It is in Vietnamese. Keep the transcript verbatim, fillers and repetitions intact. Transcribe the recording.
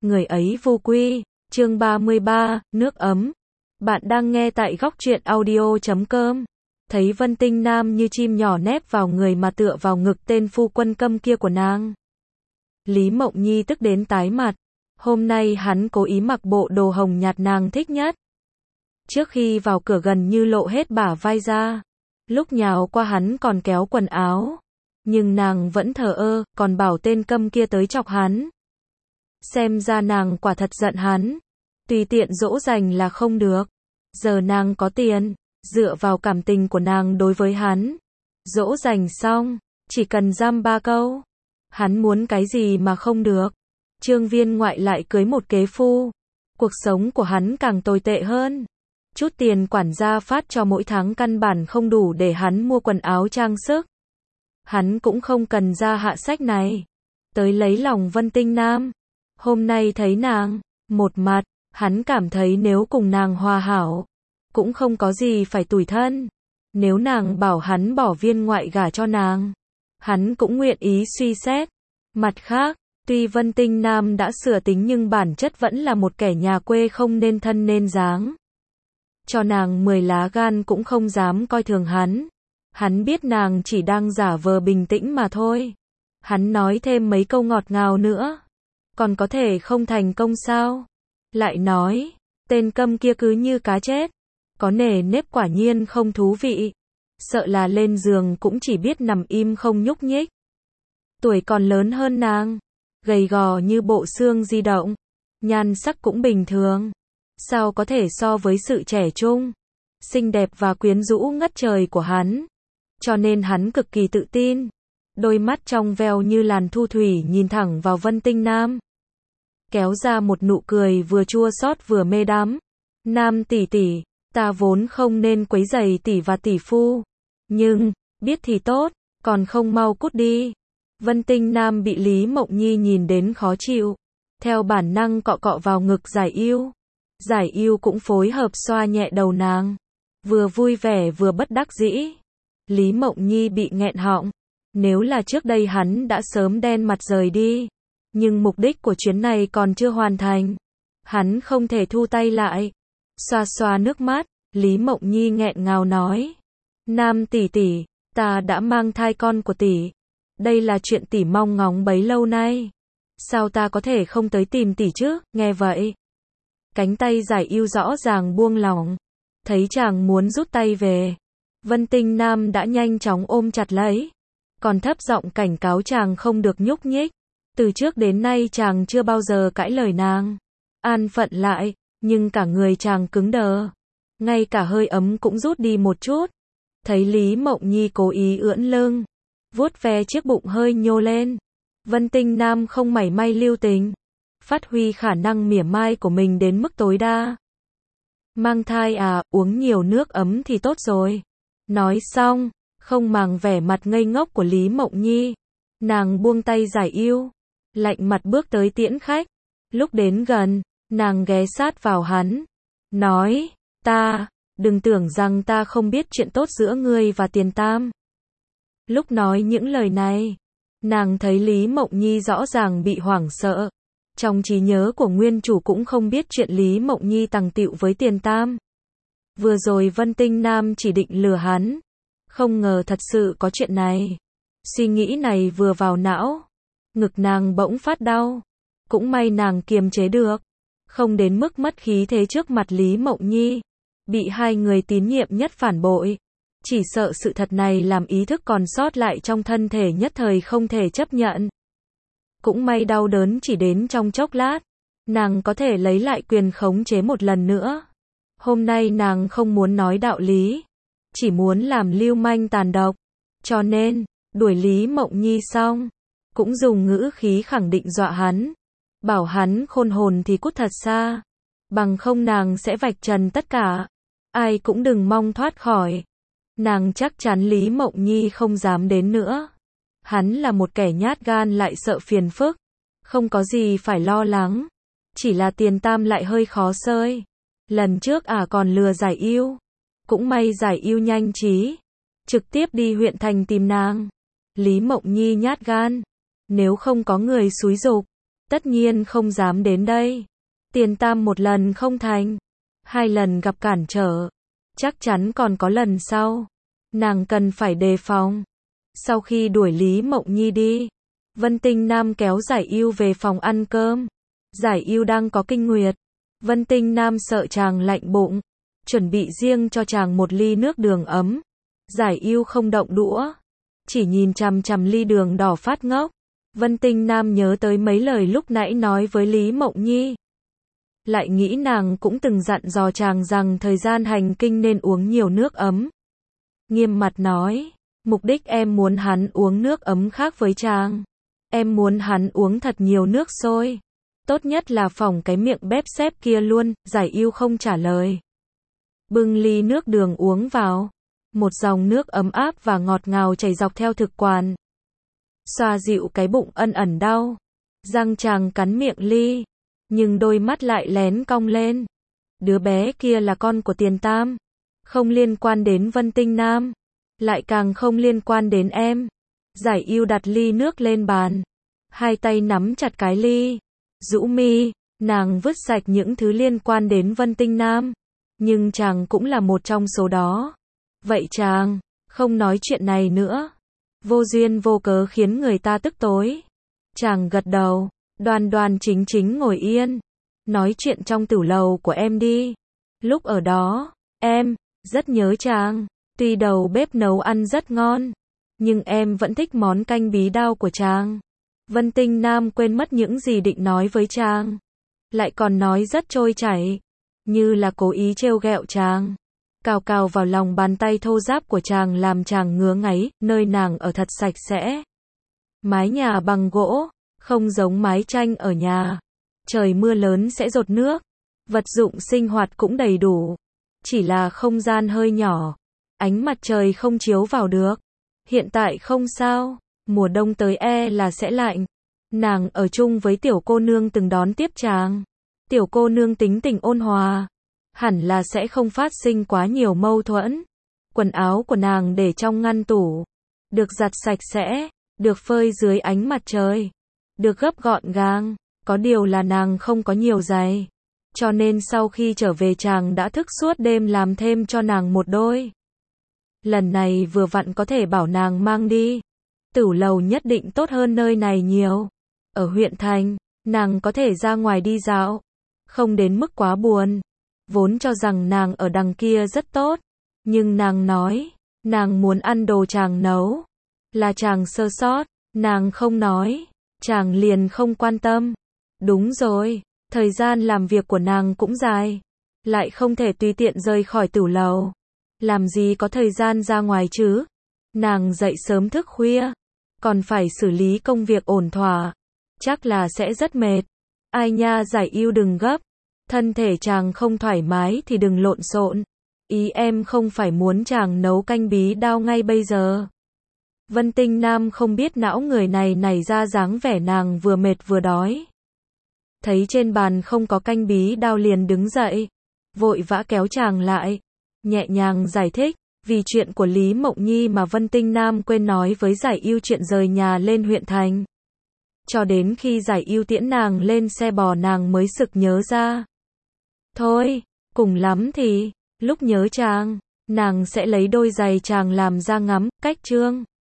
người ấy vô quy. Chương ba mươi ba, nước ấm. Bạn đang nghe tại góc truyện audio chấm com. Thấy Vân Tinh Nam như chim nhỏ nép vào người mà tựa vào ngực tên phu quân câm kia của nàng. Lý Mộng Nhi tức đến tái mặt. Hôm nay hắn cố ý mặc bộ đồ hồng nhạt nàng thích nhất. Trước khi vào cửa gần như lộ hết bả vai ra. Lúc nhào qua hắn còn kéo quần áo. Nhưng nàng vẫn thờ ơ, còn bảo tên câm kia tới chọc hắn. Xem ra nàng quả thật giận hắn. Tùy tiện dỗ dành là không được. Giờ nàng có tiền, dựa vào cảm tình của nàng đối với hắn. Dỗ dành xong, chỉ cần giam ba câu. Hắn muốn cái gì mà không được. Trương Viên Ngoại lại cưới một kế phu. Cuộc sống của hắn càng tồi tệ hơn. Chút tiền quản gia phát cho mỗi tháng căn bản không đủ để hắn mua quần áo trang sức. Hắn cũng không cần ra hạ sách này. Tới lấy lòng Vân Tinh Nam. Hôm nay thấy nàng, một mặt, hắn cảm thấy nếu cùng nàng hòa hảo, cũng không có gì phải tủi thân. Nếu nàng bảo hắn bỏ Viên Ngoại gả cho nàng, hắn cũng nguyện ý suy xét. Mặt khác, tuy Vân Tinh Nam đã sửa tính nhưng bản chất vẫn là một kẻ nhà quê không nên thân nên dáng. Cho nàng mười lá gan cũng không dám coi thường hắn. Hắn biết nàng chỉ đang giả vờ bình tĩnh mà thôi. Hắn nói thêm mấy câu ngọt ngào nữa. Còn có thể không thành công sao? Lại nói, tên câm kia cứ như cá chết. Có nề nếp quả nhiên không thú vị. Sợ là lên giường cũng chỉ biết nằm im không nhúc nhích. Tuổi còn lớn hơn nàng. Gầy gò như bộ xương di động. Nhan sắc cũng bình thường. Sao có thể so với sự trẻ trung, xinh đẹp và quyến rũ ngất trời của hắn. Cho nên hắn cực kỳ tự tin. Đôi mắt trong veo như làn thu thủy nhìn thẳng vào Vân Tinh Nam. Kéo ra một nụ cười vừa chua xót vừa mê đắm. Nam tỷ tỷ, ta vốn không nên quấy rầy tỷ và tỷ phu. Nhưng, biết thì tốt, còn không mau cút đi. Vân Tinh Nam bị Lý Mộng Nhi nhìn đến khó chịu. Theo bản năng cọ cọ vào ngực Giải Yêu. Giải Yêu cũng phối hợp xoa nhẹ đầu nàng. Vừa vui vẻ vừa bất đắc dĩ. Lý Mộng Nhi bị nghẹn họng. Nếu là trước đây hắn đã sớm đen mặt rời đi. Nhưng mục đích của chuyến này còn chưa hoàn thành. Hắn không thể thu tay lại. Xoa xoa nước mắt, Lý Mộng Nhi nghẹn ngào nói. Nam tỷ tỷ, ta đã mang thai con của tỷ. Đây là chuyện tỷ mong ngóng bấy lâu nay. Sao ta có thể không tới tìm tỷ chứ? Nghe vậy, cánh tay Giải Yêu rõ ràng buông lỏng. Thấy chàng muốn rút tay về, Vân Tinh Nam đã nhanh chóng ôm chặt lấy. Còn thấp giọng cảnh cáo chàng không được nhúc nhích. Từ trước đến nay chàng chưa bao giờ cãi lời nàng. An phận lại, nhưng cả người chàng cứng đờ. Ngay cả hơi ấm cũng rút đi một chút. Thấy Lý Mộng Nhi cố ý ưỡn lưng, vuốt ve chiếc bụng hơi nhô lên. Vân Tinh Nam không mảy may lưu tình. Phát huy khả năng mỉa mai của mình đến mức tối đa. Mang thai à, uống nhiều nước ấm thì tốt rồi. Nói xong, không màng vẻ mặt ngây ngốc của Lý Mộng Nhi. Nàng buông tay Giải Yêu. Lạnh mặt bước tới tiễn khách. Lúc đến gần, nàng ghé sát vào hắn. Nói, ta, đừng tưởng rằng ta không biết chuyện tốt giữa ngươi và Tiền Tam. Lúc nói những lời này, nàng thấy Lý Mộng Nhi rõ ràng bị hoảng sợ. Trong trí nhớ của nguyên chủ cũng không biết chuyện Lý Mộng Nhi tằng tịu với Tiền Tam. Vừa rồi Vân Tinh Nam chỉ định lừa hắn. Không ngờ thật sự có chuyện này. Suy nghĩ này vừa vào não. Ngực nàng bỗng phát đau. Cũng may nàng kiềm chế được. Không đến mức mất khí thế trước mặt Lý Mộng Nhi. Bị hai người tín nhiệm nhất phản bội. Chỉ sợ sự thật này làm ý thức còn sót lại trong thân thể nhất thời không thể chấp nhận. Cũng may đau đớn chỉ đến trong chốc lát. Nàng có thể lấy lại quyền khống chế một lần nữa. Hôm nay nàng không muốn nói đạo lý. Chỉ muốn làm lưu manh tàn độc. Cho nên, đuổi Lý Mộng Nhi xong. Cũng dùng ngữ khí khẳng định dọa hắn. Bảo hắn khôn hồn thì cút thật xa. Bằng không nàng sẽ vạch trần tất cả. Ai cũng đừng mong thoát khỏi. Nàng chắc chắn Lý Mộng Nhi không dám đến nữa. Hắn là một kẻ nhát gan lại sợ phiền phức. Không có gì phải lo lắng. Chỉ là Tiền Tam lại hơi khó xơi. Lần trước à còn lừa Giải Yêu. Cũng may Giải Yêu nhanh trí. Trực tiếp đi huyện thành tìm nàng. Lý Mộng Nhi nhát gan. Nếu không có người xúi giục, Tất nhiên không dám đến đây. Tiền Tam một lần không thành, hai lần gặp cản trở, chắc chắn còn có lần sau. Nàng cần phải đề phòng. Sau khi đuổi Lý Mộng Nhi đi, Vân Tinh Nam kéo Giải Ưu về phòng ăn cơm. Giải Ưu đang có kinh nguyệt. Vân Tinh Nam sợ chàng lạnh bụng, chuẩn bị riêng cho chàng một ly nước đường ấm. Giải Ưu không động đũa, chỉ nhìn chằm chằm ly đường đỏ phát ngốc. Vân Tinh Nam nhớ tới mấy lời lúc nãy nói với Lý Mộng Nhi. Lại nghĩ nàng cũng từng dặn dò chàng rằng thời gian hành kinh nên uống nhiều nước ấm. Nghiêm mặt nói, mục đích em muốn hắn uống nước ấm khác với chàng. Em muốn hắn uống thật nhiều nước sôi. Tốt nhất là phỏng cái miệng bép xép kia luôn. Giải Ưu không trả lời. Bưng ly nước đường uống vào. Một dòng nước ấm áp và ngọt ngào chảy dọc theo thực quản, xoa dịu cái bụng ân ẩn đau. Răng chàng cắn miệng ly, nhưng đôi mắt lại lén cong lên. Đứa bé kia là con của Tiền Tam, không liên quan đến Vân Tinh Nam, lại càng không liên quan đến em. Giải Ưu đặt ly nước lên bàn, hai tay nắm chặt cái ly, rũ mi. Nàng vứt sạch những thứ liên quan đến Vân Tinh Nam, nhưng chàng cũng là một trong số đó. Vậy chàng không nói chuyện này nữa, vô duyên vô cớ khiến người ta tức tối. Chàng gật đầu, đoan đoan chính chính ngồi yên. Nói chuyện trong tửu lầu của em đi. Lúc ở đó, em rất nhớ chàng. Tuy đầu bếp nấu ăn rất ngon, nhưng em vẫn thích món canh bí đao của chàng. Vân Tinh Nam quên mất những gì định nói với chàng, lại còn nói rất trôi chảy, như là cố ý trêu ghẹo chàng. Cào cào vào lòng bàn tay thô ráp của chàng làm chàng ngứa ngáy. Nơi nàng ở thật sạch sẽ. Mái nhà bằng gỗ, không giống mái tranh ở nhà. Trời mưa lớn sẽ dột nước. Vật dụng sinh hoạt cũng đầy đủ, chỉ là không gian hơi nhỏ, ánh mặt trời không chiếu vào được. Hiện tại không sao, mùa đông tới e là sẽ lạnh. Nàng ở chung với tiểu cô nương từng đón tiếp chàng. Tiểu cô nương tính tình ôn hòa, hẳn là sẽ không phát sinh quá nhiều mâu thuẫn. Quần áo của nàng để trong ngăn tủ, được giặt sạch sẽ, được phơi dưới ánh mặt trời, được gấp gọn gàng. Có điều là nàng không có nhiều giày, cho nên sau khi trở về chàng đã thức suốt đêm làm thêm cho nàng một đôi. Lần này vừa vặn có thể bảo nàng mang đi. Tửu lầu nhất định tốt hơn nơi này nhiều. Ở huyện thành, nàng có thể ra ngoài đi dạo, không đến mức quá buồn. Vốn cho rằng nàng ở đằng kia rất tốt, nhưng nàng nói, nàng muốn ăn đồ chàng nấu. Là chàng sơ sót, nàng không nói, chàng liền không quan tâm. Đúng rồi, thời gian làm việc của nàng cũng dài, lại không thể tùy tiện rời khỏi tửu lầu. Làm gì có thời gian ra ngoài chứ? Nàng dậy sớm thức khuya, còn phải xử lý công việc ổn thỏa, chắc là sẽ rất mệt. Ai nha, Giải Ưu đừng gấp, thân thể chàng không thoải mái thì đừng lộn xộn. Ý em không phải muốn chàng nấu canh bí đao ngay bây giờ. Vân Tinh Nam không biết não người này nảy ra dáng vẻ nàng vừa mệt vừa đói. Thấy trên bàn không có canh bí đao liền đứng dậy, vội vã kéo chàng lại, nhẹ nhàng giải thích, vì chuyện của Lý Mộng Nhi mà Vân Tinh Nam quên nói với Giải Ưu chuyện rời nhà lên huyện thành. Cho đến khi Giải Ưu tiễn nàng lên xe bò nàng mới sực nhớ ra. Thôi, cùng lắm thì, lúc nhớ chàng, nàng sẽ lấy đôi giày chàng làm ra ngắm, cách chương.